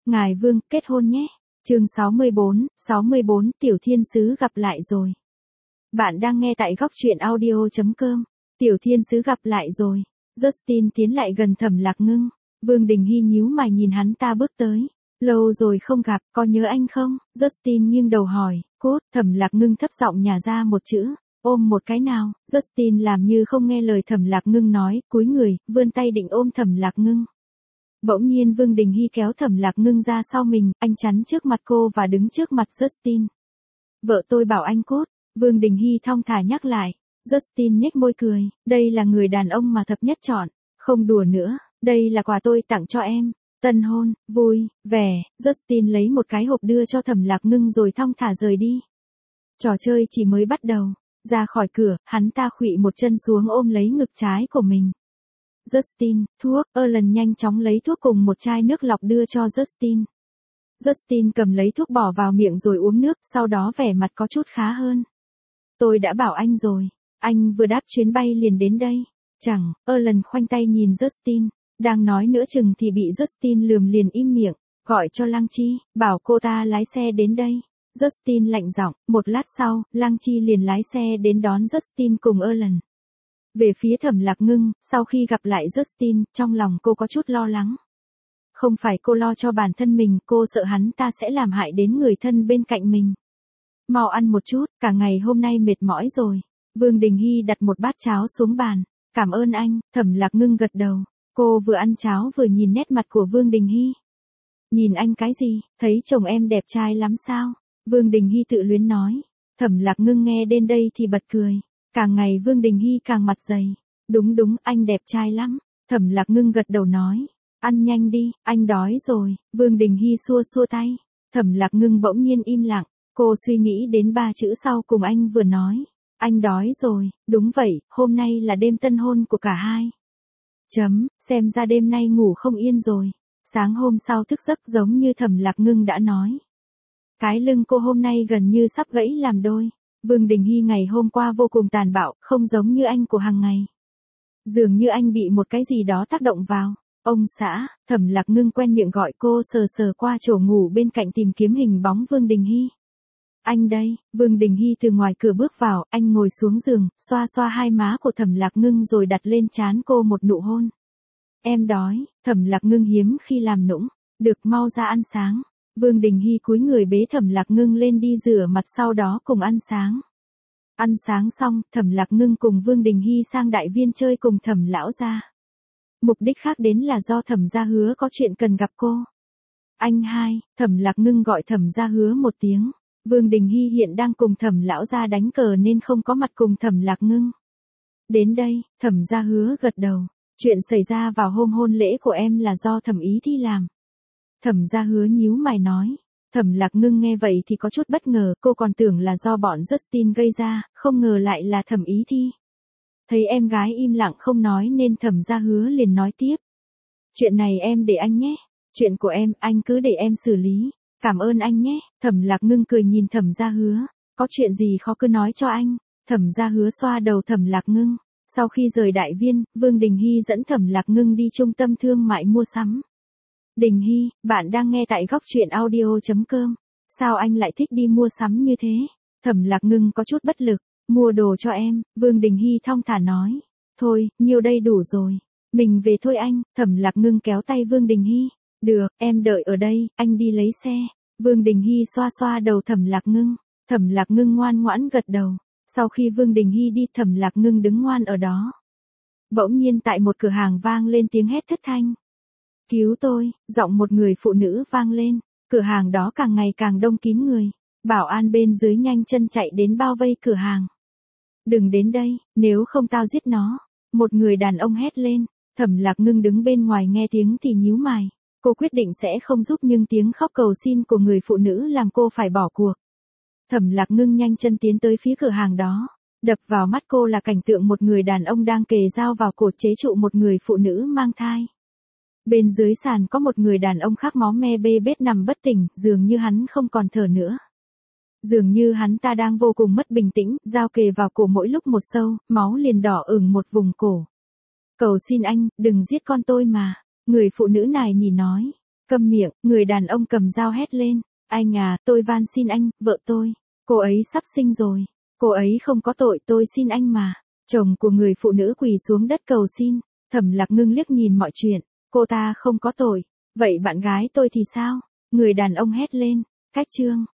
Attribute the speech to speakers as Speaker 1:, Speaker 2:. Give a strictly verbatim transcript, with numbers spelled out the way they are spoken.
Speaker 1: Ngài Vương, kết hôn nhé. Chương sáu mươi bốn, sáu mươi bốn, Tiểu Thiên Sứ gặp lại rồi. Bạn đang nghe tại góc truyện audio chấm com. Tiểu Thiên Sứ gặp lại rồi. Justin tiến lại gần Thẩm Lạc Ngưng. Vương Đình Hy nhíu mày nhìn hắn ta bước tới. Lâu rồi không gặp, có nhớ anh không? Justin nghiêng đầu hỏi. Cốt, Thẩm Lạc Ngưng thấp giọng nhả ra một chữ. Ôm một cái nào. Justin làm như không nghe lời Thẩm Lạc Ngưng nói, cúi người, vươn tay định ôm Thẩm Lạc Ngưng. Bỗng nhiên Vương Đình Hy kéo Thẩm Lạc Ngưng ra sau mình, anh chắn trước mặt cô và đứng trước mặt Justin. Vợ tôi bảo anh Cốt. Vương Đình Hy thong thả nhắc lại. Justin nhếch môi cười, đây là người đàn ông mà thập nhất chọn. Không đùa nữa, đây là quà tôi tặng cho em. Tân hôn, vui, vẻ. Justin lấy một cái hộp đưa cho Thẩm Lạc Ngưng rồi thong thả rời đi. Trò chơi chỉ mới bắt đầu. Ra khỏi cửa, hắn ta khuỵu một chân xuống ôm lấy ngực trái của mình. Justin, thuốc, Erlen nhanh chóng lấy thuốc cùng một chai nước lọc đưa cho Justin. Justin cầm lấy thuốc bỏ vào miệng rồi uống nước, sau đó vẻ mặt có chút khá hơn. Tôi đã bảo anh rồi, anh vừa đáp chuyến bay liền đến đây. Chẳng, Erlen khoanh tay nhìn Justin, đang nói nữa chừng thì bị Justin lườm liền im miệng, gọi cho Lăng Chi, bảo cô ta lái xe đến đây. Justin lạnh giọng, một lát sau, Lăng Chi liền lái xe đến đón Justin cùng Erlen. Về phía Thẩm Lạc Ngưng, sau khi gặp lại Justin, trong lòng cô có chút lo lắng. Không phải cô lo cho bản thân mình, cô sợ hắn ta sẽ làm hại đến người thân bên cạnh mình. Mau ăn một chút, cả ngày hôm nay mệt mỏi rồi. Vương Đình Hy đặt một bát cháo xuống bàn. Cảm ơn anh, Thẩm Lạc Ngưng gật đầu. Cô vừa ăn cháo vừa nhìn nét mặt của Vương Đình Hy. Nhìn anh cái gì, thấy chồng em đẹp trai lắm sao? Vương Đình Hy tự luyến nói. Thẩm Lạc Ngưng nghe đến đây thì bật cười. Càng ngày Vương Đình Hy càng mặt dày. Đúng đúng, anh đẹp trai lắm. Thẩm Lạc Ngưng gật đầu nói. Ăn nhanh đi, anh đói rồi. Vương Đình Hy xua xua tay. Thẩm Lạc Ngưng bỗng nhiên im lặng. Cô suy nghĩ đến ba chữ sau cùng anh vừa nói. Anh đói rồi, đúng vậy, hôm nay là đêm tân hôn của cả hai. Chấm, xem ra đêm nay ngủ không yên rồi. Sáng hôm sau thức giấc giống như Thẩm Lạc Ngưng đã nói. Cái lưng cô hôm nay gần như sắp gãy làm đôi. Vương Đình Hy ngày hôm qua vô cùng tàn bạo, không giống như anh của hàng ngày. Dường như anh bị một cái gì đó tác động vào. Ông xã, Thẩm Lạc Ngưng quen miệng gọi cô sờ sờ qua chỗ ngủ bên cạnh tìm kiếm hình bóng Vương Đình Hy. Anh đây, Vương Đình Hy từ ngoài cửa bước vào, anh ngồi xuống giường, xoa xoa hai má của Thẩm Lạc Ngưng rồi đặt lên trán cô một nụ hôn. Em đói, Thẩm Lạc Ngưng hiếm khi làm nũng, được mau ra ăn sáng. Vương Đình Hy cúi người bế Thẩm Lạc Ngưng lên đi rửa mặt sau đó cùng ăn sáng. Ăn sáng xong, Thẩm Lạc Ngưng cùng Vương Đình Hy sang đại viên chơi cùng Thẩm lão gia. Mục đích khác đến là do Thẩm gia hứa có chuyện cần gặp cô. Anh hai, Thẩm Lạc Ngưng gọi Thẩm gia hứa một tiếng. Vương Đình Hy hiện đang cùng Thẩm lão gia đánh cờ nên không có mặt cùng Thẩm Lạc Ngưng. Đến đây, Thẩm gia hứa gật đầu. Chuyện xảy ra vào hôm hôn lễ của em là do Thẩm Ý Thi làm. Thẩm gia hứa nhíu mày nói. Thẩm Lạc Ngưng nghe vậy thì có chút bất ngờ, cô còn tưởng là do bọn Justin gây ra, không ngờ lại là Thẩm Ý Thi. Thấy em gái im lặng không nói nên Thẩm gia hứa liền nói tiếp. Chuyện này em để anh nhé. Chuyện của em, anh cứ để em xử lý. Cảm ơn anh nhé. Thẩm Lạc Ngưng cười nhìn Thẩm gia hứa. Có chuyện gì khó cứ nói cho anh. Thẩm gia hứa xoa đầu Thẩm Lạc Ngưng. Sau khi rời đại viên, Vương Đình Hy dẫn Thẩm Lạc Ngưng đi trung tâm thương mại mua sắm. Đình Hy, bạn đang nghe tại góc truyện audio chấm com. Sao anh lại thích đi mua sắm như thế? Thẩm Lạc Ngưng có chút bất lực. Mua đồ cho em, Vương Đình Hy thong thả nói. Thôi, nhiêu đây đủ rồi. Mình về thôi anh. Thẩm Lạc Ngưng kéo tay Vương Đình Hy. Được, em đợi ở đây, anh đi lấy xe. Vương Đình Hy xoa xoa đầu Thẩm Lạc Ngưng. Thẩm Lạc Ngưng ngoan ngoãn gật đầu. Sau khi Vương Đình Hy đi, Thẩm Lạc Ngưng đứng ngoan ở đó. Bỗng nhiên tại một cửa hàng vang lên tiếng hét thất thanh. Cứu tôi, giọng một người phụ nữ vang lên. Cửa hàng đó càng ngày càng đông kín người. Bảo an bên dưới nhanh chân chạy đến bao vây cửa hàng. Đừng đến đây, nếu không tao giết nó. Một người đàn ông hét lên. Thẩm Lạc Ngưng đứng bên ngoài nghe tiếng thì nhíu mày. Cô quyết định sẽ không giúp nhưng tiếng khóc cầu xin của người phụ nữ làm cô phải bỏ cuộc. Thẩm Lạc Ngưng nhanh chân tiến tới phía cửa hàng đó. Đập vào mắt cô là cảnh tượng một người đàn ông đang kề dao vào cổ chế trụ một người phụ nữ mang thai. Bên dưới sàn có một người đàn ông khác máu me bê bết nằm bất tỉnh, dường như hắn không còn thở nữa. Dường như hắn ta đang vô cùng mất bình tĩnh, dao kề vào cổ mỗi lúc một sâu, máu liền đỏ ửng một vùng cổ. Cầu xin anh, đừng giết con tôi mà. Người phụ nữ này nhỉ nói. Câm miệng, người đàn ông cầm dao hét lên. Anh à, tôi van xin anh, vợ tôi. Cô ấy sắp sinh rồi. Cô ấy không có tội, tôi xin anh mà. Chồng của người phụ nữ quỳ xuống đất cầu xin. Thẩm Lạc Ngưng liếc nhìn mọi chuyện. Cô ta không có tội. Vậy bạn gái tôi thì sao? Người đàn ông hét lên. Cách chương.